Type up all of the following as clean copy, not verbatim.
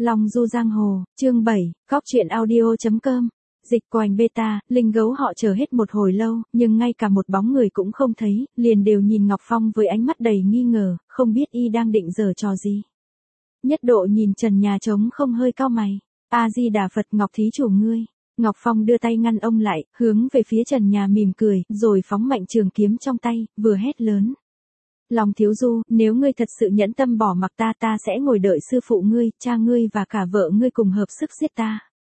Long du giang hồ, chương 7, góc truyện audio.com. Dịch quành beta, linh gấu họ chờ hết một hồi lâu, nhưng ngay cả một bóng người cũng không thấy, liền đều nhìn Ngọc Phong với ánh mắt đầy nghi ngờ, không biết y đang định giở trò gì. Nhất Độ nhìn trần nhà trống không hơi cau mày. A Di Đà Phật, Ngọc thí chủ ngươi. Ngọc Phong đưa tay ngăn ông lại, hướng về phía trần nhà mỉm cười, rồi phóng mạnh trường kiếm trong tay, vừa hét lớn. Long thiếu du, nếu ngươi thật sự nhẫn tâm bỏ mặc ta sẽ ngồi đợi sư phụ ngươi, cha ngươi và cả vợ ngươi cùng hợp sức giết ta.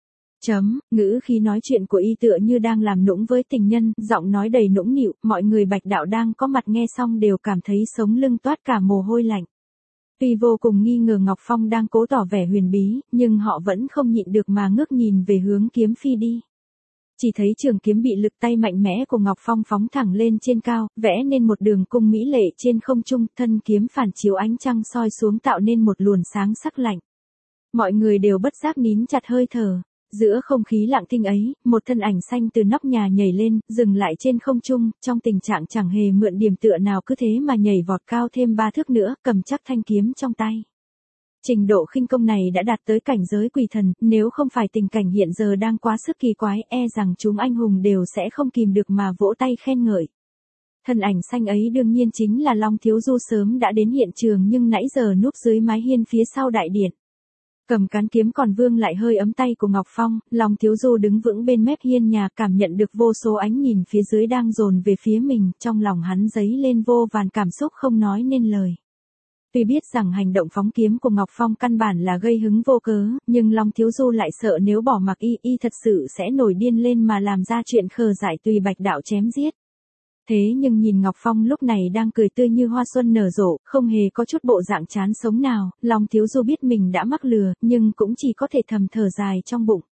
Ngữ khí nói chuyện của y tựa như đang làm nũng với tình nhân, giọng nói đầy nũng nịu, mọi người Bạch đạo đang có mặt nghe xong đều cảm thấy sống lưng toát cả mồ hôi lạnh. Tuy vô cùng nghi ngờ Ngọc Phong đang cố tỏ vẻ huyền bí, nhưng họ vẫn không nhịn được mà ngước nhìn về hướng kiếm phi đi. Chỉ thấy trường kiếm bị lực tay mạnh mẽ của Ngọc Phong phóng thẳng lên trên cao, vẽ nên một đường cung mỹ lệ trên không trung, thân kiếm phản chiếu ánh trăng soi xuống tạo nên một luồng sáng sắc lạnh. Mọi người đều bất giác nín chặt hơi thở. Giữa không khí lặng thinh ấy, một thân ảnh xanh từ nóc nhà nhảy lên, dừng lại trên không trung, trong tình trạng chẳng hề mượn điểm tựa nào, cứ thế mà nhảy vọt cao thêm 3 thước nữa, cầm chắc thanh kiếm trong tay. Trình độ khinh công này đã đạt tới cảnh giới quỷ thần, nếu không phải tình cảnh hiện giờ đang quá sức kỳ quái, e rằng chúng anh hùng đều sẽ không kìm được mà vỗ tay khen ngợi. Thân ảnh xanh ấy đương nhiên chính là Long Thiếu Du, sớm đã đến hiện trường nhưng nãy giờ núp dưới mái hiên phía sau đại điện. Cầm cán kiếm còn vương lại hơi ấm tay của Ngọc Phong, Long Thiếu Du đứng vững bên mép hiên nhà, cảm nhận được vô số ánh nhìn phía dưới đang dồn về phía mình, trong lòng hắn dấy lên vô vàn cảm xúc không nói nên lời. Tuy biết rằng hành động phóng kiếm của Ngọc Phong căn bản là gây hứng vô cớ, nhưng Long Thiếu Du lại sợ nếu bỏ mặc y thật sự sẽ nổi điên lên mà làm ra chuyện khờ dại tùy Bạch đạo chém giết. Thế nhưng nhìn Ngọc Phong lúc này đang cười tươi như hoa xuân nở rộ, không hề có chút bộ dạng chán sống nào, Long Thiếu Du biết mình đã mắc lừa, nhưng cũng chỉ có thể thầm thở dài trong bụng.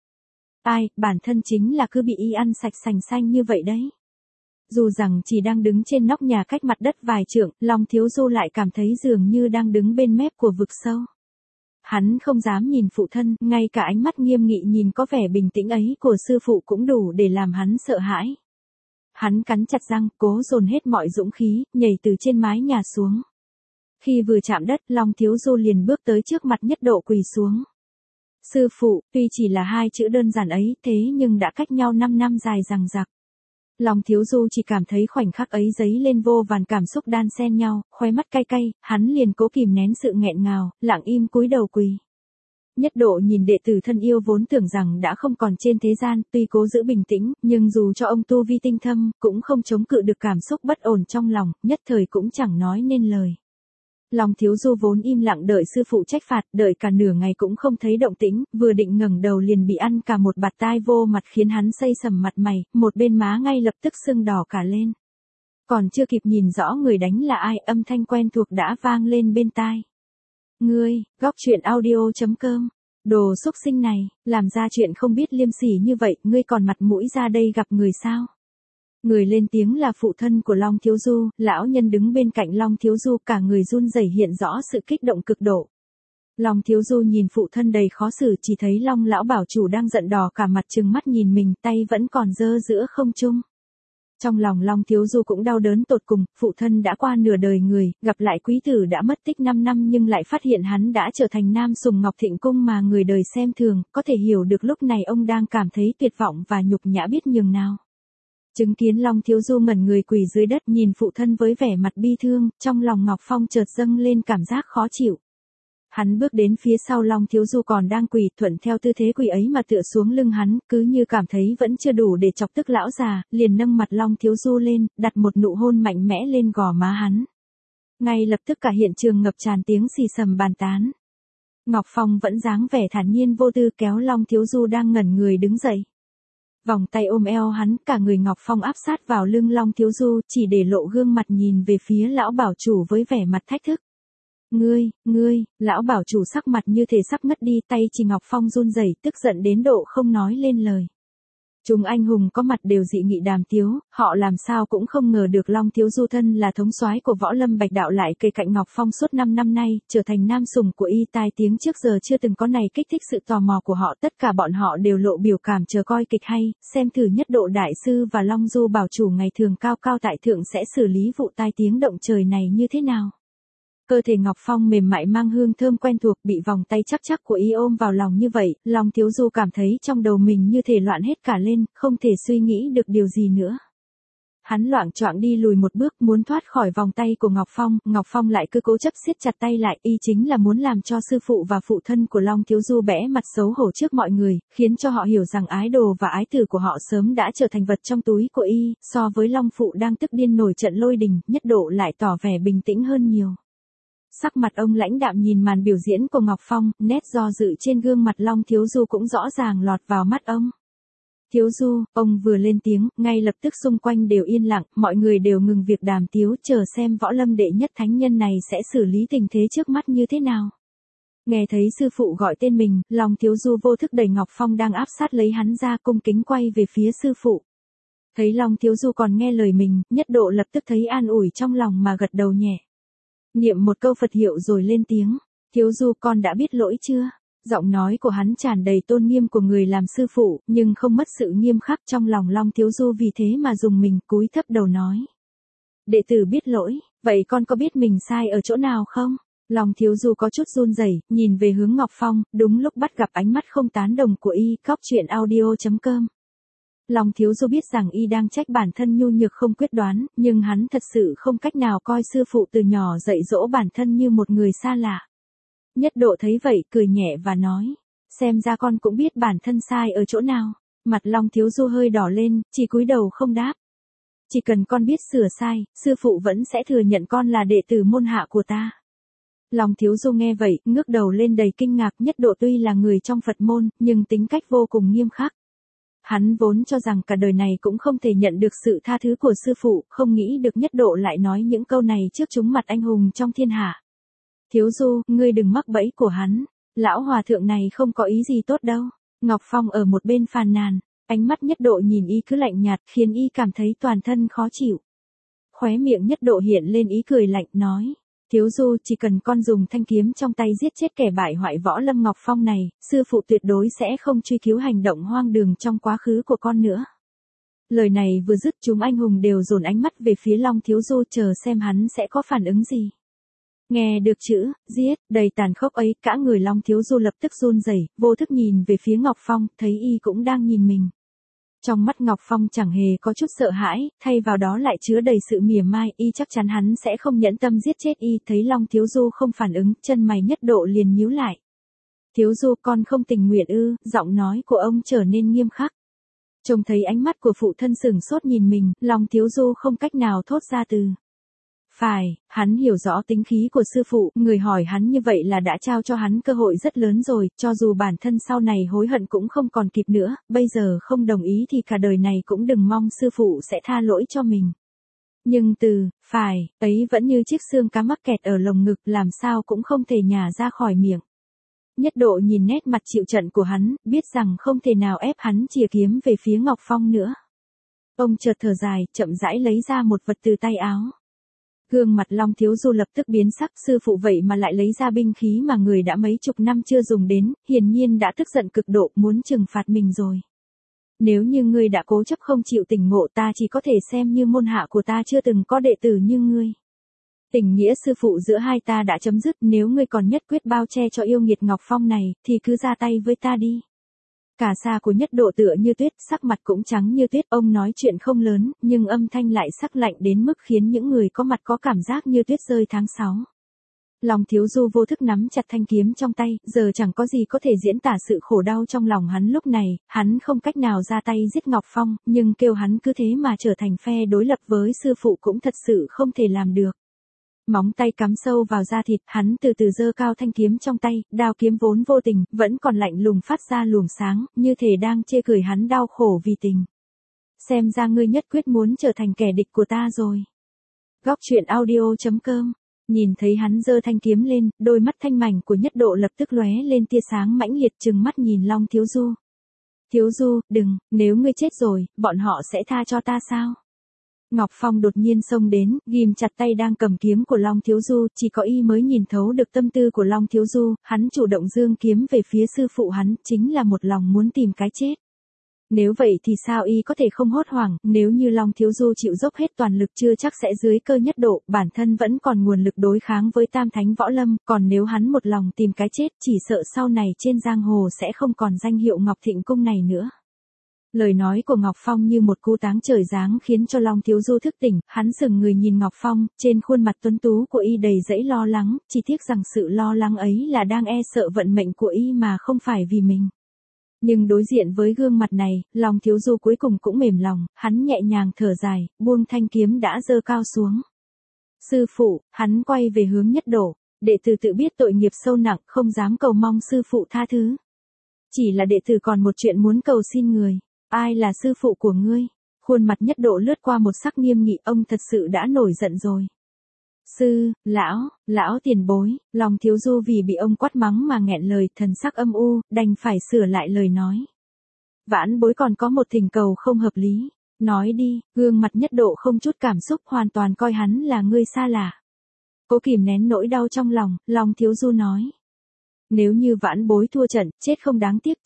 Bản thân chính là cứ bị y ăn sạch sành xanh như vậy đấy. Dù rằng chỉ đang đứng trên nóc nhà cách mặt đất vài trượng, Long Thiếu Du lại cảm thấy dường như đang đứng bên mép của vực sâu. Hắn không dám nhìn phụ thân, ngay cả ánh mắt nghiêm nghị nhìn có vẻ bình tĩnh ấy của sư phụ cũng đủ để làm hắn sợ hãi. Hắn cắn chặt răng, cố dồn hết mọi dũng khí, nhảy từ trên mái nhà xuống. Khi vừa chạm đất, Long Thiếu Du liền bước tới trước mặt Nhất Độ quỳ xuống. Sư phụ, tuy chỉ là 2 chữ đơn giản ấy, thế nhưng đã cách nhau 5 năm dài dằng dặc. Long Thiếu Du chỉ cảm thấy khoảnh khắc ấy dấy lên vô vàn cảm xúc đan xen nhau, khóe mắt cay cay, hắn liền cố kìm nén sự nghẹn ngào, lặng im cúi đầu quỳ. Nhất Độ nhìn đệ tử thân yêu vốn tưởng rằng đã không còn trên thế gian, tuy cố giữ bình tĩnh, nhưng dù cho ông tu vi tinh thâm, cũng không chống cự được cảm xúc bất ổn trong lòng, nhất thời cũng chẳng nói nên lời. Long Thiếu Du vốn im lặng đợi sư phụ trách phạt, đợi cả nửa ngày cũng không thấy động tĩnh, vừa định ngẩng đầu liền bị ăn cả một bạt tai vô mặt khiến hắn xây sầm mặt mày, một bên má ngay lập tức sưng đỏ cả lên. Còn chưa kịp nhìn rõ người đánh là ai, âm thanh quen thuộc đã vang lên bên tai. Ngươi, góc truyện audio.com. Đồ xúc sinh này, làm ra chuyện không biết liêm sỉ như vậy, ngươi còn mặt mũi ra đây gặp người sao? Người lên tiếng là phụ thân của Long Thiếu Du, lão nhân đứng bên cạnh Long Thiếu Du, cả người run rẩy hiện rõ sự kích động cực độ. Long Thiếu Du nhìn phụ thân đầy khó xử, chỉ thấy Long lão bảo chủ đang giận đỏ cả mặt trừng mắt nhìn mình, tay vẫn còn giơ giữa không trung. Trong lòng Long Thiếu Du cũng đau đớn tột cùng, phụ thân đã qua nửa đời người, gặp lại quý tử đã mất tích 5 năm nhưng lại phát hiện hắn đã trở thành nam sùng Ngọc Thịnh Cung mà người đời xem thường, có thể hiểu được lúc này ông đang cảm thấy tuyệt vọng và nhục nhã biết nhường nào. Chứng kiến Long Thiếu Du ngẩn người quỳ dưới đất nhìn phụ thân với vẻ mặt bi thương, trong lòng Ngọc Phong chợt dâng lên cảm giác khó chịu. Hắn bước đến phía sau Long Thiếu Du còn đang quỳ, thuận theo tư thế quỳ ấy mà tựa xuống lưng hắn, cứ như cảm thấy vẫn chưa đủ để chọc tức lão già, liền nâng mặt Long Thiếu Du lên, đặt một nụ hôn mạnh mẽ lên gò má hắn. Ngay lập tức cả hiện trường ngập tràn tiếng xì xầm bàn tán. Ngọc Phong vẫn dáng vẻ thản nhiên vô tư kéo Long Thiếu Du đang ngẩn người đứng dậy. Vòng tay ôm eo hắn, cả người Ngọc Phong áp sát vào lưng Long Thiếu Du, chỉ để lộ gương mặt nhìn về phía lão bảo chủ với vẻ mặt thách thức. Ngươi, lão bảo chủ sắc mặt như thể sắp ngất đi, tay chỉ Ngọc Phong run rẩy, tức giận đến độ không nói lên lời. Chúng anh hùng có mặt đều dị nghị đàm tiếu, họ làm sao cũng không ngờ được Long Thiếu Du thân là thống soái của võ lâm Bạch đạo lại kề cạnh Ngọc Phong suốt 5 năm nay, trở thành nam sùng của y, tai tiếng trước giờ chưa từng có này kích thích sự tò mò của họ, tất cả bọn họ đều lộ biểu cảm chờ coi kịch hay, xem thử Nhất Độ đại sư và Long Du bảo chủ ngày thường cao cao tại thượng sẽ xử lý vụ tai tiếng động trời này như thế nào. Cơ thể Ngọc Phong mềm mại mang hương thơm quen thuộc, bị vòng tay chắc chắc của y ôm vào lòng như vậy, Long Thiếu Du cảm thấy trong đầu mình như thể loạn hết cả lên, không thể suy nghĩ được điều gì nữa. Hắn loạng choạng đi lùi một bước muốn thoát khỏi vòng tay của Ngọc Phong lại cứ cố chấp siết chặt tay lại, y chính là muốn làm cho sư phụ và phụ thân của Long Thiếu Du bẽ mặt xấu hổ trước mọi người, khiến cho họ hiểu rằng ái đồ và ái tử của họ sớm đã trở thành vật trong túi của y, so với Long Phụ đang tức điên nổi trận lôi đình, Nhất Độ lại tỏ vẻ bình tĩnh hơn nhiều. Sắc mặt ông lãnh đạm nhìn màn biểu diễn của Ngọc Phong, nét do dự trên gương mặt Long Thiếu Du cũng rõ ràng lọt vào mắt ông. Thiếu Du, ông vừa lên tiếng, ngay lập tức xung quanh đều yên lặng, mọi người đều ngừng việc đàm tiếu chờ xem Võ Lâm đệ nhất thánh nhân này sẽ xử lý tình thế trước mắt như thế nào. Nghe thấy sư phụ gọi tên mình, Long Thiếu Du vô thức đẩy Ngọc Phong đang áp sát lấy hắn ra, cung kính quay về phía sư phụ. Thấy Long Thiếu Du còn nghe lời mình, Nhất Độ lập tức thấy an ủi trong lòng mà gật đầu nhẹ. Niệm một câu Phật hiệu rồi lên tiếng, Thiếu Du con đã biết lỗi chưa? Giọng nói của hắn tràn đầy tôn nghiêm của người làm sư phụ, nhưng không mất sự nghiêm khắc trong lòng Long Thiếu Du, vì thế mà dùng mình cúi thấp đầu nói. Đệ tử biết lỗi, vậy con có biết mình sai ở chỗ nào không? Long Thiếu Du có chút run rẩy, nhìn về hướng Ngọc Phong, đúng lúc bắt gặp ánh mắt không tán đồng của y. Cóc.audio.com. Long Thiếu Du biết rằng y đang trách bản thân nhu nhược không quyết đoán, nhưng hắn thật sự không cách nào coi sư phụ từ nhỏ dạy dỗ bản thân như một người xa lạ. Nhất Độ thấy vậy, cười nhẹ và nói, xem ra con cũng biết bản thân sai ở chỗ nào. Mặt Long Thiếu Du hơi đỏ lên, chỉ cúi đầu không đáp. Chỉ cần con biết sửa sai, sư phụ vẫn sẽ thừa nhận con là đệ tử môn hạ của ta. Long Thiếu Du nghe vậy, ngước đầu lên đầy kinh ngạc. Nhất Độ tuy là người trong Phật môn, nhưng tính cách vô cùng nghiêm khắc. Hắn vốn cho rằng cả đời này cũng không thể nhận được sự tha thứ của sư phụ, không nghĩ được Nhất Độ lại nói những câu này trước chúng mặt anh hùng trong thiên hạ. Thiếu Du, ngươi đừng mắc bẫy của hắn, lão hòa thượng này không có ý gì tốt đâu. Ngọc Phong ở một bên phàn nàn, ánh mắt Nhất Độ nhìn y cứ lạnh nhạt, khiến y cảm thấy toàn thân khó chịu. Khóe miệng Nhất Độ hiện lên ý cười lạnh, nói, Thiếu Du, chỉ cần con dùng thanh kiếm trong tay giết chết kẻ bại hoại Võ Lâm Ngọc Phong này, sư phụ tuyệt đối sẽ không truy cứu hành động hoang đường trong quá khứ của con nữa. Lời này vừa dứt, chúng anh hùng đều dồn ánh mắt về phía Long Thiếu Du chờ xem hắn sẽ có phản ứng gì. Nghe được chữ giết đầy tàn khốc ấy, cả người Long Thiếu Du lập tức run rẩy, vô thức nhìn về phía Ngọc Phong, thấy y cũng đang nhìn mình. Trong mắt Ngọc Phong chẳng hề có chút sợ hãi, thay vào đó lại chứa đầy sự mỉa mai, y chắc chắn hắn sẽ không nhẫn tâm giết chết y. Thấy Long Thiếu Du không phản ứng, chân mày Nhất Độ liền nhíu lại. Thiếu Du, con không tình nguyện ư? Giọng nói của ông trở nên nghiêm khắc. Trông thấy ánh mắt của phụ thân sửng sốt nhìn mình, Long Thiếu Du không cách nào thốt ra từ. Phải, hắn hiểu rõ tính khí của sư phụ, người hỏi hắn như vậy là đã trao cho hắn cơ hội rất lớn rồi, cho dù bản thân sau này hối hận cũng không còn kịp nữa, bây giờ không đồng ý thì cả đời này cũng đừng mong sư phụ sẽ tha lỗi cho mình. Nhưng từ, phải, ấy vẫn như chiếc xương cá mắc kẹt ở lồng ngực, làm sao cũng không thể nhả ra khỏi miệng. Nhất Độ nhìn nét mặt chịu trận của hắn, biết rằng không thể nào ép hắn chìa kiếm về phía Ngọc Phong nữa. Ông chợt thở dài, chậm rãi lấy ra một vật từ tay áo. Gương mặt Long Thiếu Du lập tức biến sắc, sư phụ vậy mà lại lấy ra binh khí mà người đã mấy chục năm chưa dùng đến, hiển nhiên đã tức giận cực độ, muốn trừng phạt mình rồi. Nếu như ngươi đã cố chấp không chịu tỉnh ngộ, ta chỉ có thể xem như môn hạ của ta chưa từng có đệ tử như ngươi. Tình nghĩa sư phụ giữa hai ta đã chấm dứt, nếu ngươi còn nhất quyết bao che cho yêu nghiệt Ngọc Phong này, thì cứ ra tay với ta đi. Cả xa của Nhất Độ tựa như tuyết, sắc mặt cũng trắng như tuyết, ông nói chuyện không lớn, nhưng âm thanh lại sắc lạnh đến mức khiến những người có mặt có cảm giác như tuyết rơi tháng 6. Long Thiếu Du vô thức nắm chặt thanh kiếm trong tay, giờ chẳng có gì có thể diễn tả sự khổ đau trong lòng hắn lúc này, hắn không cách nào ra tay giết Ngọc Phong, nhưng kêu hắn cứ thế mà trở thành phe đối lập với sư phụ cũng thật sự không thể làm được. Móng tay cắm sâu vào da thịt, hắn từ từ giơ cao thanh kiếm trong tay, đao kiếm vốn vô tình, vẫn còn lạnh lùng phát ra luồng sáng, như thể đang chê cười hắn đau khổ vì tình. Xem ra ngươi nhất quyết muốn trở thành kẻ địch của ta rồi. Góc.audio.com. Nhìn thấy hắn giơ thanh kiếm lên, đôi mắt thanh mảnh của Nhất Độ lập tức lóe lên tia sáng mãnh liệt, trừng mắt nhìn Long Thiếu Du. Thiếu Du, đừng, nếu ngươi chết rồi, bọn họ sẽ tha cho ta sao? Ngọc Phong đột nhiên xông đến, ghim chặt tay đang cầm kiếm của Long Thiếu Du, chỉ có y mới nhìn thấu được tâm tư của Long Thiếu Du, hắn chủ động giương kiếm về phía sư phụ hắn, chính là một lòng muốn tìm cái chết. Nếu vậy thì sao y có thể không hốt hoảng, nếu như Long Thiếu Du chịu dốc hết toàn lực chưa chắc sẽ dưới cơ nhất độ, bản thân vẫn còn nguồn lực đối kháng với tam thánh võ lâm, còn nếu hắn một lòng tìm cái chết chỉ sợ sau này trên giang hồ sẽ không còn danh hiệu Ngọc Thịnh Cung này nữa. Lời nói của Ngọc Phong như một cú táng trời giáng khiến cho Long Thiếu Du thức tỉnh, hắn sững người nhìn Ngọc Phong, trên khuôn mặt tuấn tú của y đầy dẫy lo lắng, chỉ tiếc rằng sự lo lắng ấy là đang e sợ vận mệnh của y mà không phải vì mình. Nhưng đối diện với gương mặt này, Long Thiếu Du cuối cùng cũng mềm lòng, hắn nhẹ nhàng thở dài, buông thanh kiếm đã giơ cao xuống. Sư phụ, hắn quay về hướng Nhất Độ, đệ tử tự biết tội nghiệp sâu nặng, không dám cầu mong sư phụ tha thứ. Chỉ là đệ tử còn một chuyện muốn cầu xin người. Ai là sư phụ của ngươi? Khuôn mặt Nhất Độ lướt qua một sắc nghiêm nghị, ông thật sự đã nổi giận rồi. Lão tiền bối, Long Thiếu Du vì bị ông quát mắng mà nghẹn lời, thần sắc âm u, đành phải sửa lại lời nói. Vãn bối còn có một thỉnh cầu không hợp lý. Nói đi, gương mặt Nhất Độ không chút cảm xúc, hoàn toàn coi hắn là người xa lạ. Cố kìm nén nỗi đau trong lòng, Long Thiếu Du nói. Nếu như vãn bối thua trận, chết không đáng tiếc,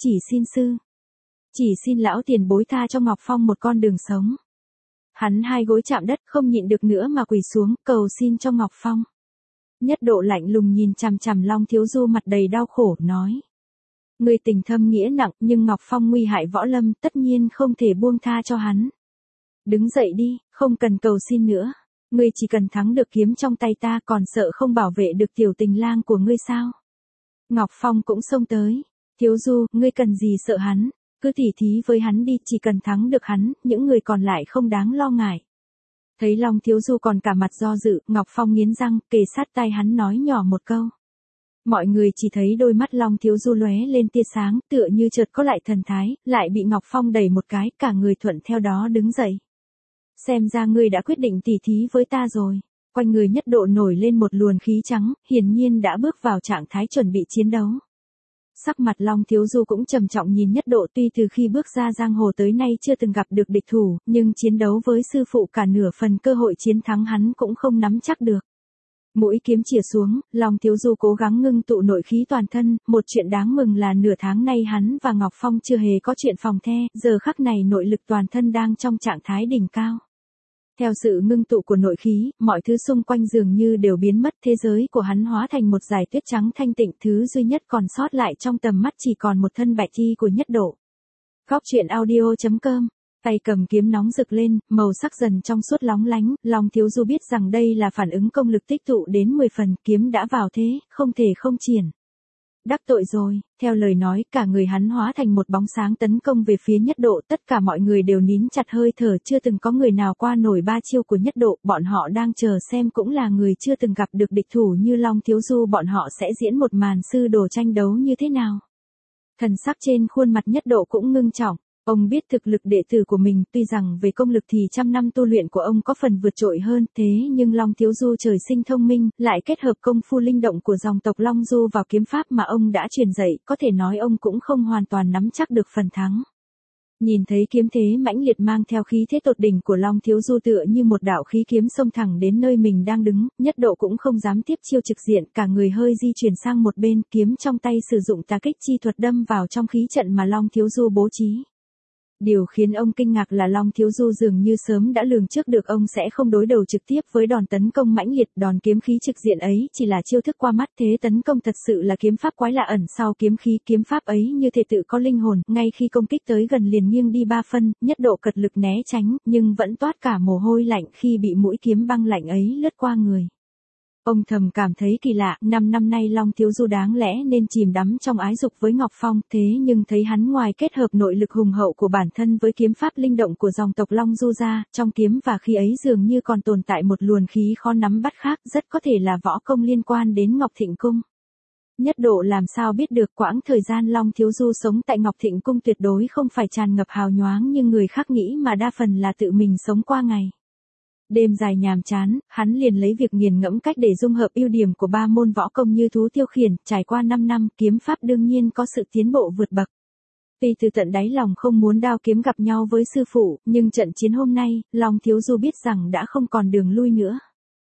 chỉ xin lão tiền bối tha cho Ngọc Phong một con đường sống. Hắn hai gối chạm đất không nhịn được nữa mà quỳ xuống, cầu xin cho Ngọc Phong. Nhất Độ lạnh lùng nhìn chằm chằm Long Thiếu Du mặt đầy đau khổ, nói. Người tình thâm nghĩa nặng, nhưng Ngọc Phong nguy hại võ lâm, tất nhiên không thể buông tha cho hắn. Đứng dậy đi, không cần cầu xin nữa. Ngươi chỉ cần thắng được kiếm trong tay ta, còn sợ không bảo vệ được tiểu tình lang của ngươi sao? Ngọc Phong cũng xông tới. Thiếu Du, ngươi cần gì sợ hắn? Cứ tỉ thí với hắn đi, chỉ cần thắng được hắn, những người còn lại không đáng lo ngại. Thấy Long Thiếu Du còn cả mặt do dự, Ngọc Phong nghiến răng, kề sát tai hắn nói nhỏ một câu. Mọi người chỉ thấy đôi mắt Long Thiếu Du lóe lên tia sáng, tựa như chợt có lại thần thái, lại bị Ngọc Phong đẩy một cái, cả người thuận theo đó đứng dậy. Xem ra ngươi đã quyết định tỉ thí với ta rồi. Quanh người Nhất Độ nổi lên một luồng khí trắng, hiển nhiên đã bước vào trạng thái chuẩn bị chiến đấu. Sắc mặt Long Thiếu Du cũng trầm trọng nhìn Nhất Độ, tuy từ khi bước ra giang hồ tới nay chưa từng gặp được địch thủ, nhưng chiến đấu với sư phụ cả nửa phần cơ hội chiến thắng hắn cũng không nắm chắc được. Mũi kiếm chìa xuống, Long Thiếu Du cố gắng ngưng tụ nội khí toàn thân, một chuyện đáng mừng là nửa tháng nay hắn và Ngọc Phong chưa hề có chuyện phòng the, giờ khắc này nội lực toàn thân đang trong trạng thái đỉnh cao. Theo sự ngưng tụ của nội khí, mọi thứ xung quanh dường như đều biến mất, thế giới của hắn hóa thành một dải tuyết trắng thanh tịnh, thứ duy nhất còn sót lại trong tầm mắt chỉ còn một thân bạch y của Nhất Độ. Góc truyện audio.com. Tay cầm kiếm nóng rực lên, màu sắc dần trong suốt lóng lánh, Long Thiếu Du biết rằng đây là phản ứng công lực tích tụ đến 10 phần, kiếm đã vào thế, không thể không triển. Đắc tội rồi, theo lời nói, cả người hắn hóa thành một bóng sáng tấn công về phía Nhất Độ, tất cả mọi người đều nín chặt hơi thở, chưa từng có người nào qua nổi ba chiêu của Nhất Độ, bọn họ đang chờ xem cũng là người chưa từng gặp được địch thủ như Long Thiếu Du, bọn họ sẽ diễn một màn sư đồ tranh đấu như thế nào. Thần sắc trên khuôn mặt Nhất Độ cũng ngưng trọng. Ông biết thực lực đệ tử của mình, tuy rằng về công lực thì trăm năm tu luyện của ông có phần vượt trội hơn, thế nhưng Long Thiếu Du trời sinh thông minh, lại kết hợp công phu linh động của dòng tộc Long Du vào kiếm pháp mà ông đã truyền dạy, có thể nói ông cũng không hoàn toàn nắm chắc được phần thắng. Nhìn thấy kiếm thế mãnh liệt mang theo khí thế tột đỉnh của Long Thiếu Du tựa như một đạo khí kiếm xông thẳng đến nơi mình đang đứng, Nhất Độ cũng không dám tiếp chiêu trực diện, cả người hơi di chuyển sang một bên, kiếm trong tay sử dụng tà kích chi thuật đâm vào trong khí trận mà Long Thiếu Du bố trí. Điều khiến ông kinh ngạc là Long Thiếu Du dường như sớm đã lường trước được ông sẽ không đối đầu trực tiếp với đòn tấn công mãnh liệt, đòn kiếm khí trực diện ấy chỉ là chiêu thức qua mắt, thế tấn công thật sự là kiếm pháp quái lạ ẩn sau kiếm khí, kiếm pháp ấy như thể tự có linh hồn, ngay khi công kích tới gần liền nghiêng đi 3 phân, Nhất Độ cật lực né tránh, nhưng vẫn toát cả mồ hôi lạnh khi bị mũi kiếm băng lạnh ấy lướt qua người. Ông thầm cảm thấy kỳ lạ, 5 năm nay Long Thiếu Du đáng lẽ nên chìm đắm trong ái dục với Ngọc Phong, thế nhưng thấy hắn ngoài kết hợp nội lực hùng hậu của bản thân với kiếm pháp linh động của dòng tộc Long Du ra, trong kiếm và khí ấy dường như còn tồn tại một luồng khí khó nắm bắt khác, rất có thể là võ công liên quan đến Ngọc Thịnh Cung. Nhất Độ làm sao biết được quãng thời gian Long Thiếu Du sống tại Ngọc Thịnh Cung tuyệt đối không phải tràn ngập hào nhoáng như người khác nghĩ mà đa phần là tự mình sống qua ngày. Đêm dài nhàm chán, hắn liền lấy việc nghiền ngẫm cách để dung hợp ưu điểm của 3 môn võ công như thú tiêu khiển, trải qua 5 năm, kiếm pháp đương nhiên có sự tiến bộ vượt bậc. Tuy từ tận đáy lòng không muốn đao kiếm gặp nhau với sư phụ, nhưng trận chiến hôm nay, Long Thiếu Du biết rằng đã không còn đường lui nữa.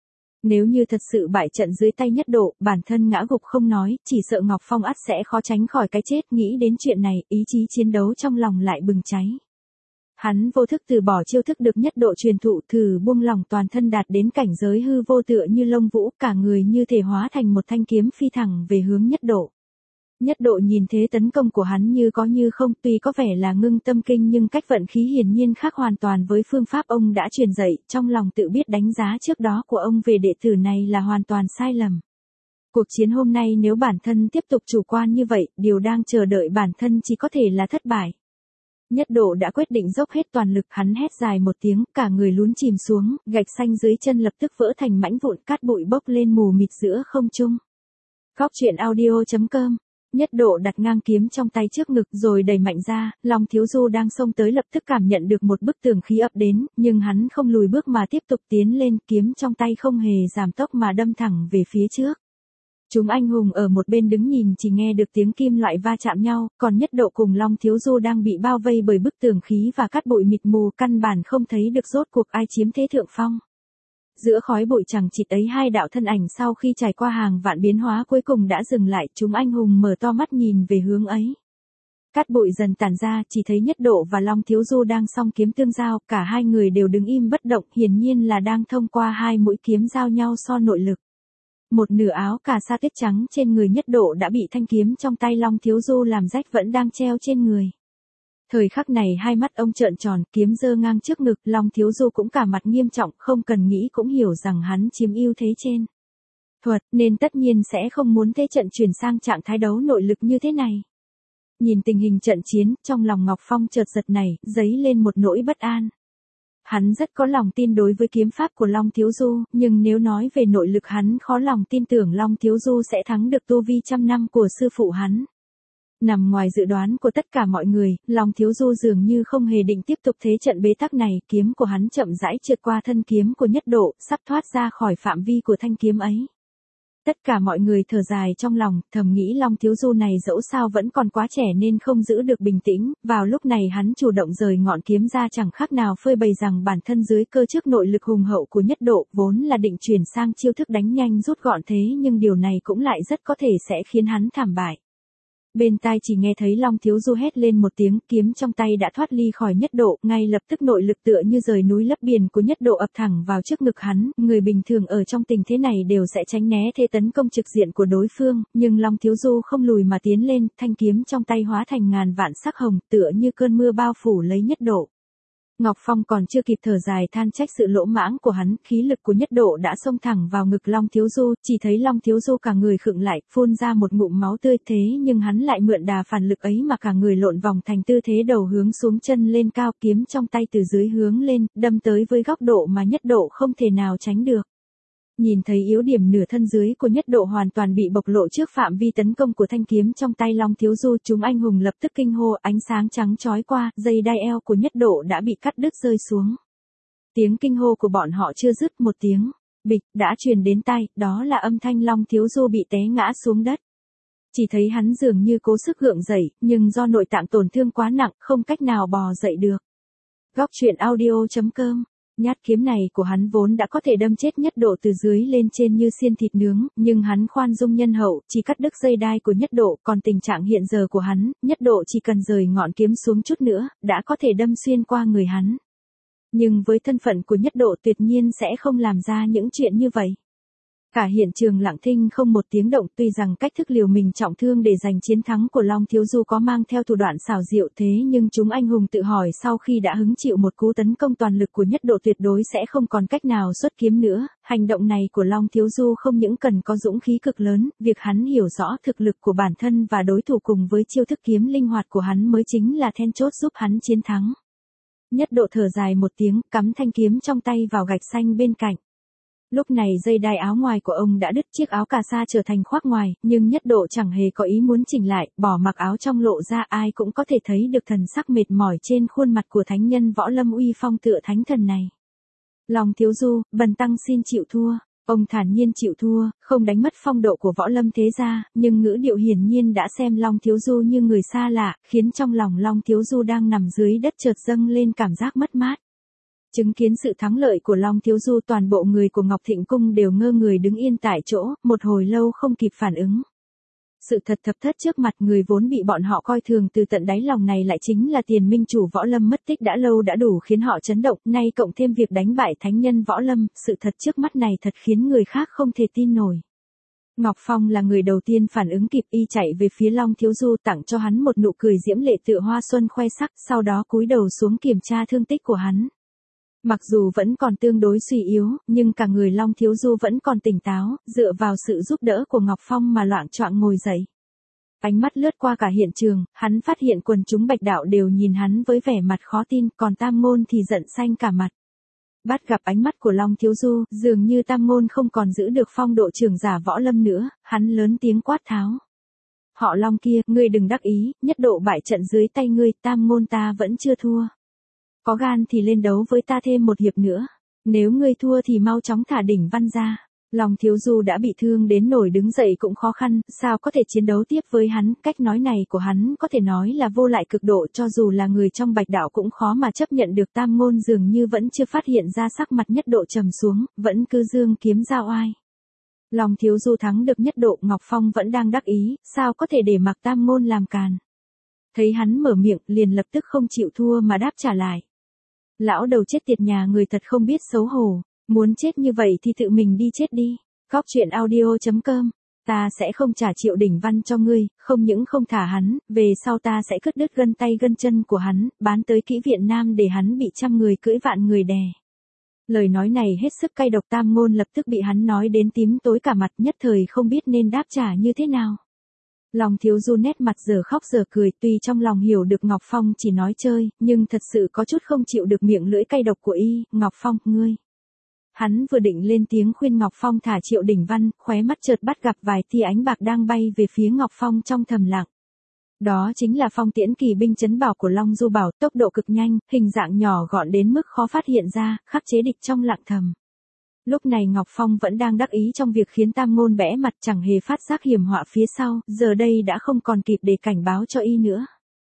Nếu như thật sự bại trận dưới tay Nhất Độ, bản thân ngã gục không nói, chỉ sợ Ngọc Phong ắt sẽ khó tránh khỏi cái chết, nghĩ đến chuyện này, ý chí chiến đấu trong lòng lại bừng cháy. Hắn vô thức từ bỏ chiêu thức được nhất độ truyền thụ, thử buông lỏng toàn thân đạt đến cảnh giới hư vô tựa như lông vũ, cả người như thể hóa thành một thanh kiếm phi thẳng về hướng nhất độ. Nhất độ nhìn thế tấn công của hắn như có như không, tuy có vẻ là ngưng tâm kinh nhưng cách vận khí hiển nhiên khác hoàn toàn với phương pháp ông đã truyền dạy, trong lòng tự biết đánh giá trước đó của ông về đệ tử này là hoàn toàn sai lầm. Cuộc chiến hôm nay nếu bản thân tiếp tục chủ quan như vậy, điều đang chờ đợi bản thân chỉ có thể là thất bại. Nhất độ đã quyết định dốc hết toàn lực, hắn hét dài một tiếng, cả người lún chìm xuống, gạch xanh dưới chân lập tức vỡ thành mảnh vụn, cát bụi bốc lên mù mịt giữa không trung. Góc truyện audio.com. Nhất độ đặt ngang kiếm trong tay trước ngực rồi đẩy mạnh ra, Long Thiếu Du đang xông tới lập tức cảm nhận được một bức tường khí ập đến, nhưng hắn không lùi bước mà tiếp tục tiến lên, kiếm trong tay không hề giảm tốc mà đâm thẳng về phía trước. Chúng anh hùng ở một bên đứng nhìn chỉ nghe được tiếng kim loại va chạm nhau, còn Nhất độ cùng Long Thiếu Du đang bị bao vây bởi bức tường khí và cát bụi mịt mù, căn bản không thấy được rốt cuộc ai chiếm thế thượng phong. Giữa khói bụi chằng chịt ấy, hai đạo thân ảnh sau khi trải qua hàng vạn biến hóa cuối cùng đã dừng lại, chúng anh hùng mở to mắt nhìn về hướng ấy. Cát bụi dần tản ra, chỉ thấy Nhất độ và Long Thiếu Du đang song kiếm tương giao, cả hai người đều đứng im bất động, hiển nhiên là đang thông qua hai mũi kiếm giao nhau so nội lực. Một nửa áo cà sa tuyết trắng trên người Nhất độ đã bị thanh kiếm trong tay Long Thiếu Du làm rách vẫn đang treo trên người. Thời khắc này hai mắt ông trợn tròn, kiếm giơ ngang trước ngực, Long Thiếu Du cũng cả mặt nghiêm trọng, không cần nghĩ cũng hiểu rằng hắn chiếm ưu thế trên thuật, nên tất nhiên sẽ không muốn thế trận chuyển sang trạng thái đấu nội lực như thế này. Nhìn tình hình trận chiến, trong lòng Ngọc Phong chợt giật nảy, dấy lên một nỗi bất an. Hắn rất có lòng tin đối với kiếm pháp của Long Thiếu Du, nhưng nếu nói về nội lực hắn khó lòng tin tưởng Long Thiếu Du sẽ thắng được tu vi trăm năm của sư phụ hắn. Nằm ngoài dự đoán của tất cả mọi người, Long Thiếu Du dường như không hề định tiếp tục thế trận bế tắc này, kiếm của hắn chậm rãi trượt qua thân kiếm của Nhất độ, sắp thoát ra khỏi phạm vi của thanh kiếm ấy. Tất cả mọi người thở dài trong lòng, thầm nghĩ Long Thiếu Du này dẫu sao vẫn còn quá trẻ nên không giữ được bình tĩnh, vào lúc này hắn chủ động rời ngọn kiếm ra chẳng khác nào phơi bày rằng bản thân dưới cơ trước nội lực hùng hậu của Nhất độ, vốn là định chuyển sang chiêu thức đánh nhanh rút gọn thế nhưng điều này cũng lại rất có thể sẽ khiến hắn thảm bại. Bên tai chỉ nghe thấy Long Thiếu Du hét lên một tiếng, kiếm trong tay đã thoát ly khỏi Nhất độ, ngay lập tức nội lực tựa như rời núi lấp biển của Nhất độ ập thẳng vào trước ngực hắn, người bình thường ở trong tình thế này đều sẽ tránh né thế tấn công trực diện của đối phương, nhưng Long Thiếu Du không lùi mà tiến lên, thanh kiếm trong tay hóa thành ngàn vạn sắc hồng, tựa như cơn mưa bao phủ lấy Nhất độ. Ngọc Phong còn chưa kịp thở dài than trách sự lỗ mãng của hắn, khí lực của Nhất độ đã xông thẳng vào ngực Long Thiếu Du, chỉ thấy Long Thiếu Du cả người khựng lại, phun ra một ngụm máu tươi, thế nhưng hắn lại mượn đà phản lực ấy mà cả người lộn vòng thành tư thế đầu hướng xuống chân lên cao, kiếm trong tay từ dưới hướng lên, đâm tới với góc độ mà Nhất độ không thể nào tránh được. Nhìn thấy yếu điểm nửa thân dưới của Nhất độ hoàn toàn bị bộc lộ trước phạm vi tấn công của thanh kiếm trong tay Long Thiếu Du, chúng anh hùng lập tức kinh hô, ánh sáng trắng chói qua, dây đai eo của Nhất độ đã bị cắt đứt rơi xuống. Tiếng kinh hô của bọn họ chưa dứt, một tiếng bịch đã truyền đến tai, đó là âm thanh Long Thiếu Du bị té ngã xuống đất. Chỉ thấy hắn dường như cố sức gượng dậy, nhưng do nội tạng tổn thương quá nặng, không cách nào bò dậy được. Góc truyện audio.com. Nhát kiếm này của hắn vốn đã có thể đâm chết Nhất độ từ dưới lên trên như xiên thịt nướng, nhưng hắn khoan dung nhân hậu, chỉ cắt đứt dây đai của Nhất độ, còn tình trạng hiện giờ của hắn, Nhất độ chỉ cần rời ngọn kiếm xuống chút nữa, đã có thể đâm xuyên qua người hắn. Nhưng với thân phận của Nhất độ tuyệt nhiên sẽ không làm ra những chuyện như vậy. Cả hiện trường lặng thinh không một tiếng động, tuy rằng cách thức liều mình trọng thương để giành chiến thắng của Long Thiếu Du có mang theo thủ đoạn xảo diệu thế nhưng chúng anh hùng tự hỏi sau khi đã hứng chịu một cú tấn công toàn lực của Nhất độ tuyệt đối sẽ không còn cách nào xuất kiếm nữa, hành động này của Long Thiếu Du không những cần có dũng khí cực lớn, việc hắn hiểu rõ thực lực của bản thân và đối thủ cùng với chiêu thức kiếm linh hoạt của hắn mới chính là then chốt giúp hắn chiến thắng. Nhất độ thở dài một tiếng, cắm thanh kiếm trong tay vào gạch xanh bên cạnh. Lúc này dây đai áo ngoài của ông đã đứt, chiếc áo cà sa trở thành khoác ngoài, nhưng Nhất độ chẳng hề có ý muốn chỉnh lại, bỏ mặc áo trong lộ ra, ai cũng có thể thấy được thần sắc mệt mỏi trên khuôn mặt của thánh nhân võ lâm uy phong tựa thánh thần này. Long Thiếu Du, bần tăng xin chịu thua. Ông thản nhiên chịu thua, không đánh mất phong độ của võ lâm thế gia, nhưng ngữ điệu hiển nhiên đã xem Long Thiếu Du như người xa lạ, khiến trong lòng Long Thiếu Du đang nằm dưới đất chợt dâng lên cảm giác mất mát. Chứng kiến sự thắng lợi của Long Thiếu Du, toàn bộ người của Ngọc Thịnh Cung đều ngơ người đứng yên tại chỗ, một hồi lâu không kịp phản ứng. Sự thật thập thất trước mặt người vốn bị bọn họ coi thường từ tận đáy lòng này lại chính là Tiền Minh chủ Võ Lâm mất tích đã lâu đã đủ khiến họ chấn động, nay cộng thêm việc đánh bại thánh nhân Võ Lâm, sự thật trước mắt này thật khiến người khác không thể tin nổi. Ngọc Phong là người đầu tiên phản ứng kịp, y chạy về phía Long Thiếu Du tặng cho hắn một nụ cười diễm lệ tựa hoa xuân khoe sắc, sau đó cúi đầu xuống kiểm tra thương tích của hắn. Mặc dù vẫn còn tương đối suy yếu, nhưng cả người Long Thiếu Du vẫn còn tỉnh táo, dựa vào sự giúp đỡ của Ngọc Phong mà loạng choạng ngồi dậy. Ánh mắt lướt qua cả hiện trường, hắn phát hiện quần chúng Bạch Đạo đều nhìn hắn với vẻ mặt khó tin, còn Tam Ngôn thì giận xanh cả mặt. Bắt gặp ánh mắt của Long Thiếu Du, dường như Tam Ngôn không còn giữ được phong độ trưởng giả Võ Lâm nữa, hắn lớn tiếng quát tháo. Họ Long kia, ngươi đừng đắc ý, nhất độ bại trận dưới tay ngươi, Tam Ngôn ta vẫn chưa thua. Có gan thì lên đấu với ta thêm một hiệp nữa. Nếu ngươi thua thì mau chóng thả Đỉnh Văn ra. Long Thiếu Du đã bị thương đến nổi đứng dậy cũng khó khăn, sao có thể chiến đấu tiếp với hắn, cách nói này của hắn có thể nói là vô lại cực độ, cho dù là người trong Bạch Đạo cũng khó mà chấp nhận được. Tam Ngôn dường như vẫn chưa phát hiện ra sắc mặt nhất độ trầm xuống, vẫn cứ dương kiếm ra oai. Long Thiếu Du thắng được nhất độ, Ngọc Phong vẫn đang đắc ý, sao có thể để mặc Tam Ngôn làm càn. Thấy hắn mở miệng, liền lập tức không chịu thua mà đáp trả lại. Lão đầu chết tiệt nhà người thật không biết xấu hổ, muốn chết như vậy thì tự mình đi chết đi. Cóc truyện audio.com, ta sẽ không trả Triệu Đỉnh Văn cho ngươi, không những không thả hắn, về sau ta sẽ cắt đứt gân tay gân chân của hắn, bán tới Kỹ Viện Nam để hắn bị trăm người cưỡi vạn người đè. Lời nói này hết sức cay độc, Tam Ngôn lập tức bị hắn nói đến tím tối cả mặt, nhất thời không biết nên đáp trả như thế nào. Long Thiếu Du nét mặt giờ khóc giờ cười, tuy trong lòng hiểu được Ngọc Phong chỉ nói chơi, nhưng thật sự có chút không chịu được miệng lưỡi cay độc của y. Ngọc Phong, ngươi. Hắn vừa định lên tiếng khuyên Ngọc Phong thả Triệu Đỉnh Văn, khóe mắt chợt bắt gặp vài tia ánh bạc đang bay về phía Ngọc Phong trong thầm lặng. Đó chính là phong tiễn kỳ binh trấn bảo của Long Du Bảo, tốc độ cực nhanh, hình dạng nhỏ gọn đến mức khó phát hiện ra, khắc chế địch trong lặng thầm. Lúc này Ngọc Phong vẫn đang đắc ý trong việc khiến Tam Ngôn bẽ mặt, chẳng hề phát giác hiểm họa phía sau, giờ đây đã không còn kịp để cảnh báo cho y nữa.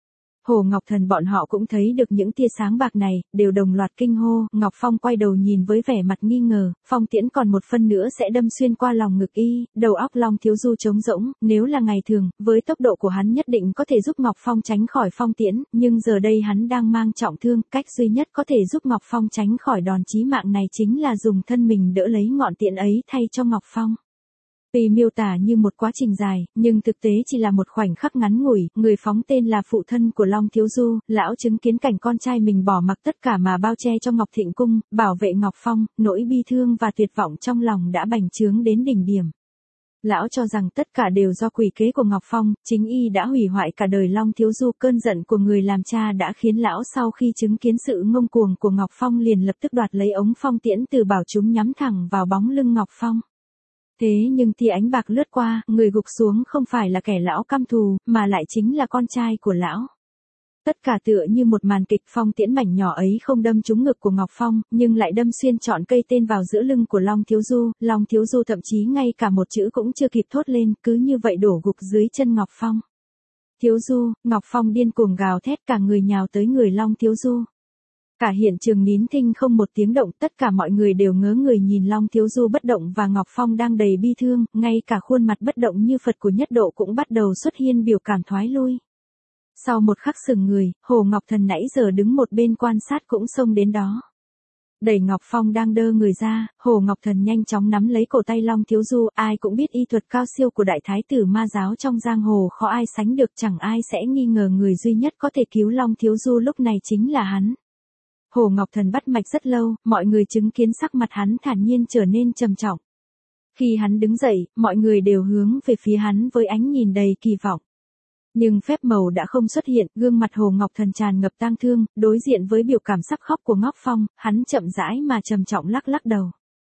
Hồ Ngọc Thần bọn họ cũng thấy được những tia sáng bạc này, đều đồng loạt kinh hô. Ngọc Phong quay đầu nhìn với vẻ mặt nghi ngờ, phong tiễn còn một phân nữa sẽ đâm xuyên qua lòng ngực y, đầu óc Long Thiếu Du trống rỗng, nếu là ngày thường, với tốc độ của hắn nhất định có thể giúp Ngọc Phong tránh khỏi phong tiễn, nhưng giờ đây hắn đang mang trọng thương, cách duy nhất có thể giúp Ngọc Phong tránh khỏi đòn chí mạng này chính là dùng thân mình đỡ lấy ngọn tiễn ấy thay cho Ngọc Phong. Tuy miêu tả như một quá trình dài, nhưng thực tế chỉ là một khoảnh khắc ngắn ngủi, người phóng tên là phụ thân của Long Thiếu Du, lão chứng kiến cảnh con trai mình bỏ mặc tất cả mà bao che cho Ngọc Thịnh Cung, bảo vệ Ngọc Phong, nỗi bi thương và tuyệt vọng trong lòng đã bành trướng đến đỉnh điểm. Lão cho rằng tất cả đều do quỷ kế của Ngọc Phong, chính y đã hủy hoại cả đời Long Thiếu Du, cơn giận của người làm cha đã khiến lão sau khi chứng kiến sự ngông cuồng của Ngọc Phong liền lập tức đoạt lấy ống phong tiễn từ bảo chúng nhắm thẳng vào bóng lưng Ngọc Phong. Thế nhưng tia ánh bạc lướt qua, người gục xuống không phải là kẻ lão căm thù, mà lại chính là con trai của lão. Tất cả tựa như một màn kịch, phong tiễn mảnh nhỏ ấy không đâm trúng ngực của Ngọc Phong, nhưng lại đâm xuyên trọn cây tên vào giữa lưng của Long Thiếu Du. Long Thiếu Du thậm chí ngay cả một chữ cũng chưa kịp thốt lên, cứ như vậy đổ gục dưới chân Ngọc Phong. Thiếu Du, Ngọc Phong điên cuồng gào thét, cả người nhào tới người Long Thiếu Du. Cả hiện trường nín thinh không một tiếng động, tất cả mọi người đều ngớ người nhìn Long Thiếu Du bất động và Ngọc Phong đang đầy bi thương, ngay cả khuôn mặt bất động như Phật của nhất độ cũng bắt đầu xuất hiện biểu cảm thoái lui. Sau một khắc sừng người, Hồ Ngọc Thần nãy giờ đứng một bên quan sát cũng xông đến đó. Đẩy Ngọc Phong đang đơ người ra, Hồ Ngọc Thần nhanh chóng nắm lấy cổ tay Long Thiếu Du, ai cũng biết y thuật cao siêu của đại thái tử ma giáo trong giang hồ khó ai sánh được, chẳng ai sẽ nghi ngờ người duy nhất có thể cứu Long Thiếu Du lúc này chính là hắn. Hồ Ngọc Thần bắt mạch rất lâu, mọi người chứng kiến sắc mặt hắn thản nhiên trở nên trầm trọng. Khi hắn đứng dậy, mọi người đều hướng về phía hắn với ánh nhìn đầy kỳ vọng. Nhưng phép màu đã không xuất hiện, gương mặt Hồ Ngọc Thần tràn ngập tang thương, đối diện với biểu cảm sắp khóc của Ngọc Phong, hắn chậm rãi mà trầm trọng lắc lắc đầu.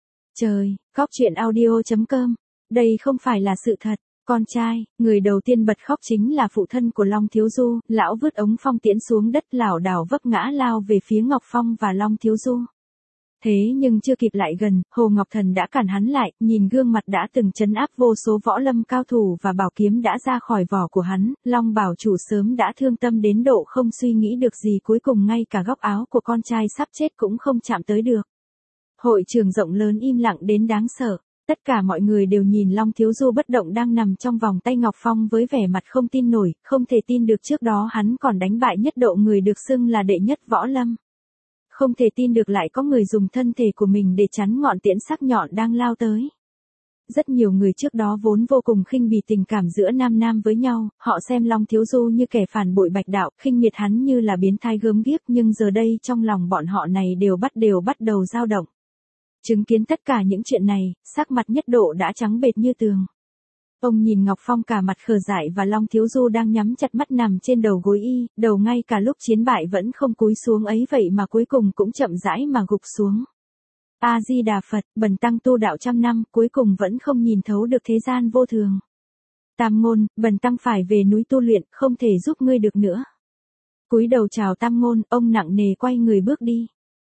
Trời, Cóc truyện audio.com, đây không phải là sự thật. Con trai, người đầu tiên bật khóc chính là phụ thân của Long Thiếu Du, lão vứt ống phong tiễn xuống đất lảo đảo vấp ngã lao về phía Ngọc Phong và Long Thiếu Du. Thế nhưng chưa kịp lại gần, Hồ Ngọc Thần đã cản hắn lại, nhìn gương mặt đã từng trấn áp vô số võ lâm cao thủ và bảo kiếm đã ra khỏi vỏ của hắn, Long Bảo chủ sớm đã thương tâm đến độ không suy nghĩ được gì, cuối cùng ngay cả góc áo của con trai sắp chết cũng không chạm tới được. Hội trường rộng lớn im lặng đến đáng sợ. Tất cả mọi người đều nhìn Long Thiếu Du bất động đang nằm trong vòng tay Ngọc Phong với vẻ mặt không tin nổi, không thể tin được trước đó hắn còn đánh bại Nhất Độ, người được xưng là đệ nhất võ lâm. Không thể tin được lại có người dùng thân thể của mình để chắn ngọn tiễn sắc nhọn đang lao tới. Rất nhiều người trước đó vốn vô cùng khinh bỉ tình cảm giữa nam nam với nhau, họ xem Long Thiếu Du như kẻ phản bội Bạch Đạo, khinh miệt hắn như là biến thái gớm ghiếc, nhưng giờ đây trong lòng bọn họ này đều bắt đầu dao động. Chứng kiến tất cả những chuyện này, sắc mặt Nhất Độ đã trắng bệch như tường. Ông nhìn Ngọc Phong cả mặt khờ dại và Long Thiếu Du đang nhắm chặt mắt nằm trên đầu gối y, đầu ngay cả lúc chiến bại vẫn không cúi xuống ấy vậy mà cuối cùng cũng chậm rãi mà gục xuống. A-di-đà Phật, bần tăng tu đạo trăm năm, cuối cùng vẫn không nhìn thấu được thế gian vô thường. Tam Ngôn, bần tăng phải về núi tu luyện, không thể giúp ngươi được nữa. Cúi đầu chào Tam Ngôn, ông nặng nề quay người bước đi.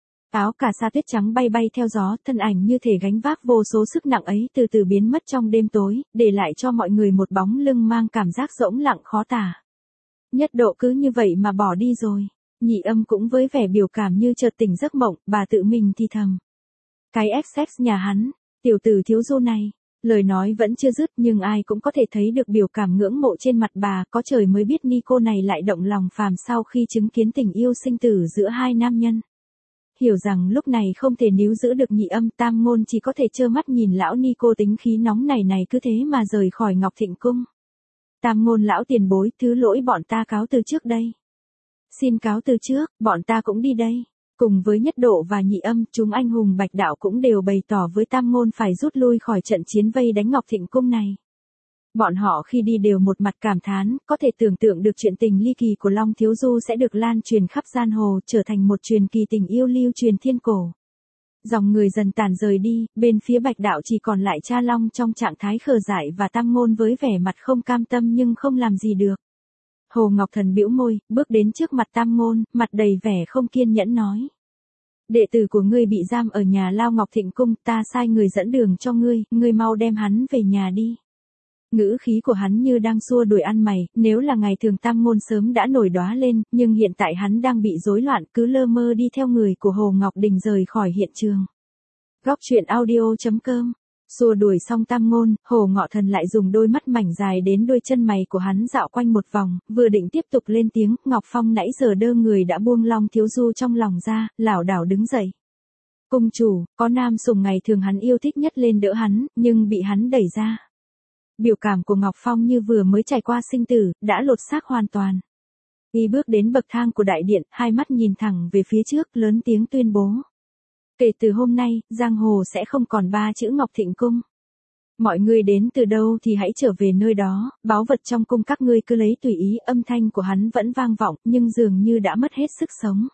Áo cà sa tuyết trắng bay bay theo gió, thân ảnh như thể gánh vác vô số sức nặng ấy từ từ biến mất trong đêm tối, để lại cho mọi người một bóng lưng mang cảm giác rỗng lặng khó tả. Nhất Độ cứ như vậy mà bỏ đi rồi. Nhị Âm cũng với vẻ biểu cảm như chợt tỉnh giấc mộng, bà tự mình thì thầm. Cái XX nhà hắn, tiểu tử Thiếu Du này. Lời nói vẫn chưa dứt nhưng ai cũng có thể thấy được biểu cảm ngưỡng mộ trên mặt bà, có trời mới biết ni cô này lại động lòng phàm sau khi chứng kiến tình yêu sinh tử giữa hai nam nhân. Hiểu rằng lúc này không thể níu giữ được Nhị Âm, Tam Ngôn chỉ có thể trơ mắt nhìn lão ni cô tính khí nóng này cứ thế mà rời khỏi Ngọc Thịnh Cung. Tam Ngôn lão tiền bối, thứ lỗi bọn ta cáo từ trước đây. Xin cáo từ trước, bọn ta cũng đi đây. Cùng với Nhất Độ và Nhị Âm, chúng anh hùng Bạch Đạo cũng đều bày tỏ với Tam Ngôn phải rút lui khỏi trận chiến vây đánh Ngọc Thịnh Cung này. Bọn họ khi đi đều một mặt cảm thán, có thể tưởng tượng được chuyện tình ly kỳ của Long Thiếu Du sẽ được lan truyền khắp giang hồ, trở thành một truyền kỳ tình yêu lưu truyền thiên cổ. Dòng người dần tàn rời đi, bên phía Bạch Đạo chỉ còn lại cha Long trong trạng thái khờ dại và Tam Ngôn với vẻ mặt không cam tâm nhưng không làm gì được. Hồ Ngọc Thần bĩu môi, bước đến trước mặt Tam Ngôn, mặt đầy vẻ không kiên nhẫn nói. Đệ tử của ngươi bị giam ở nhà lao Ngọc Thịnh Cung, ta sai người dẫn đường cho ngươi, ngươi mau đem hắn về nhà đi. Ngữ khí của hắn như đang xua đuổi ăn mày, nếu là ngày thường Tam Ngôn sớm đã nổi đoá lên, nhưng hiện tại hắn đang bị rối loạn, cứ lơ mơ đi theo người của Hồ Ngọc Đình rời khỏi hiện trường. Góc truyện audio.com. Xua đuổi xong Tam Ngôn, Hồ Ngọ Thần lại dùng đôi mắt mảnh dài đến đôi chân mày của hắn dạo quanh một vòng, vừa định tiếp tục lên tiếng, Ngọc Phong nãy giờ đơ người đã buông Long Thiếu Du trong lòng ra, lảo đảo đứng dậy. Cung chủ, có nam sủng ngày thường hắn yêu thích nhất lên đỡ hắn, nhưng bị hắn đẩy ra. Biểu cảm của Ngọc Phong như vừa mới trải qua sinh tử, đã lột xác hoàn toàn. Y bước đến bậc thang của đại điện, hai mắt nhìn thẳng về phía trước, lớn tiếng tuyên bố. Kể từ hôm nay, giang hồ sẽ không còn ba chữ Ngọc Thịnh Cung. Mọi người đến từ đâu thì hãy trở về nơi đó, báu vật trong cung các ngươi cứ lấy tùy ý, âm thanh của hắn vẫn vang vọng, nhưng dường như đã mất hết sức sống.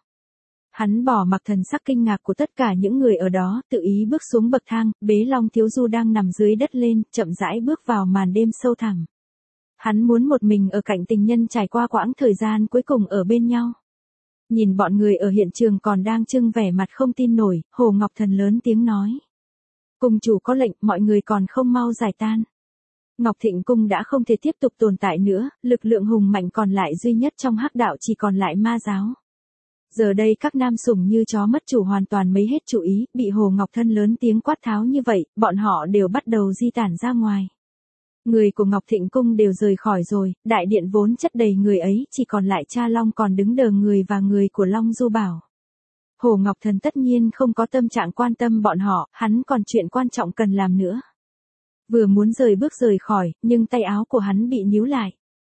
Hắn bỏ mặc thần sắc kinh ngạc của tất cả những người ở đó, tự ý bước xuống bậc thang, bế Long Thiếu Du đang nằm dưới đất lên, chậm rãi bước vào màn đêm sâu thẳm. Hắn muốn một mình ở cạnh tình nhân trải qua quãng thời gian cuối cùng ở bên nhau. Nhìn bọn người ở hiện trường còn đang trưng vẻ mặt không tin nổi, Hồ Ngọc Thần lớn tiếng nói. Cung chủ có lệnh, mọi người còn không mau giải tan. Ngọc Thịnh Cung đã không thể tiếp tục tồn tại nữa, lực lượng hùng mạnh còn lại duy nhất trong hắc đạo chỉ còn lại ma giáo. Giờ đây các nam sủng như chó mất chủ hoàn toàn mấy hết chủ ý, bị Hồ Ngọc Thân lớn tiếng quát tháo như vậy, bọn họ đều bắt đầu di tản ra ngoài. Người của Ngọc Thịnh Cung đều rời khỏi rồi, đại điện vốn chất đầy người ấy, chỉ còn lại cha Long còn đứng đờ người và người của Long Du Bảo. Hồ Ngọc Thần tất nhiên không có tâm trạng quan tâm bọn họ, hắn còn chuyện quan trọng cần làm nữa. Vừa muốn rời khỏi, nhưng tay áo của hắn bị níu lại.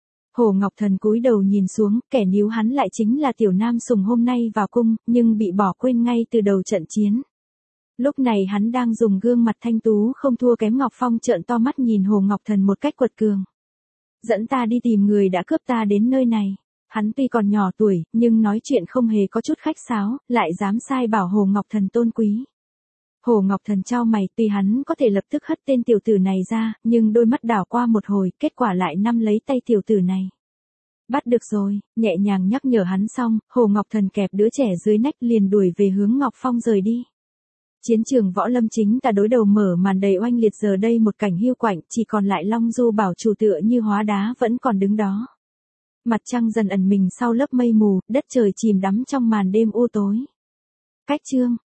Hồ Ngọc Thần cúi đầu nhìn xuống, kẻ níu hắn lại chính là tiểu nam sùng hôm nay vào cung, nhưng bị bỏ quên ngay từ đầu trận chiến. Lúc này hắn đang dùng gương mặt thanh tú không thua kém Ngọc Phong trợn to mắt nhìn Hồ Ngọc Thần một cách quật cường. Dẫn ta đi tìm người đã cướp ta đến nơi này. Hắn tuy còn nhỏ tuổi, nhưng nói chuyện không hề có chút khách sáo, lại dám sai bảo Hồ Ngọc Thần tôn quý. Hồ Ngọc Thần chau mày, tuy hắn có thể lập tức hất tên tiểu tử này ra, nhưng đôi mắt đảo qua một hồi, kết quả lại nắm lấy tay tiểu tử này. Bắt được rồi, nhẹ nhàng nhắc nhở hắn xong, Hồ Ngọc Thần kẹp đứa trẻ dưới nách liền đuổi về hướng Ngọc Phong rời đi. Chiến trường võ lâm chính ta đối đầu mở màn đầy oanh liệt, giờ đây một cảnh hiu quạnh, chỉ còn lại Long Du Bảo chủ tựa như hóa đá vẫn còn đứng đó. Mặt trăng dần ẩn mình sau lớp mây mù, đất trời chìm đắm trong màn đêm u tối. Cách chương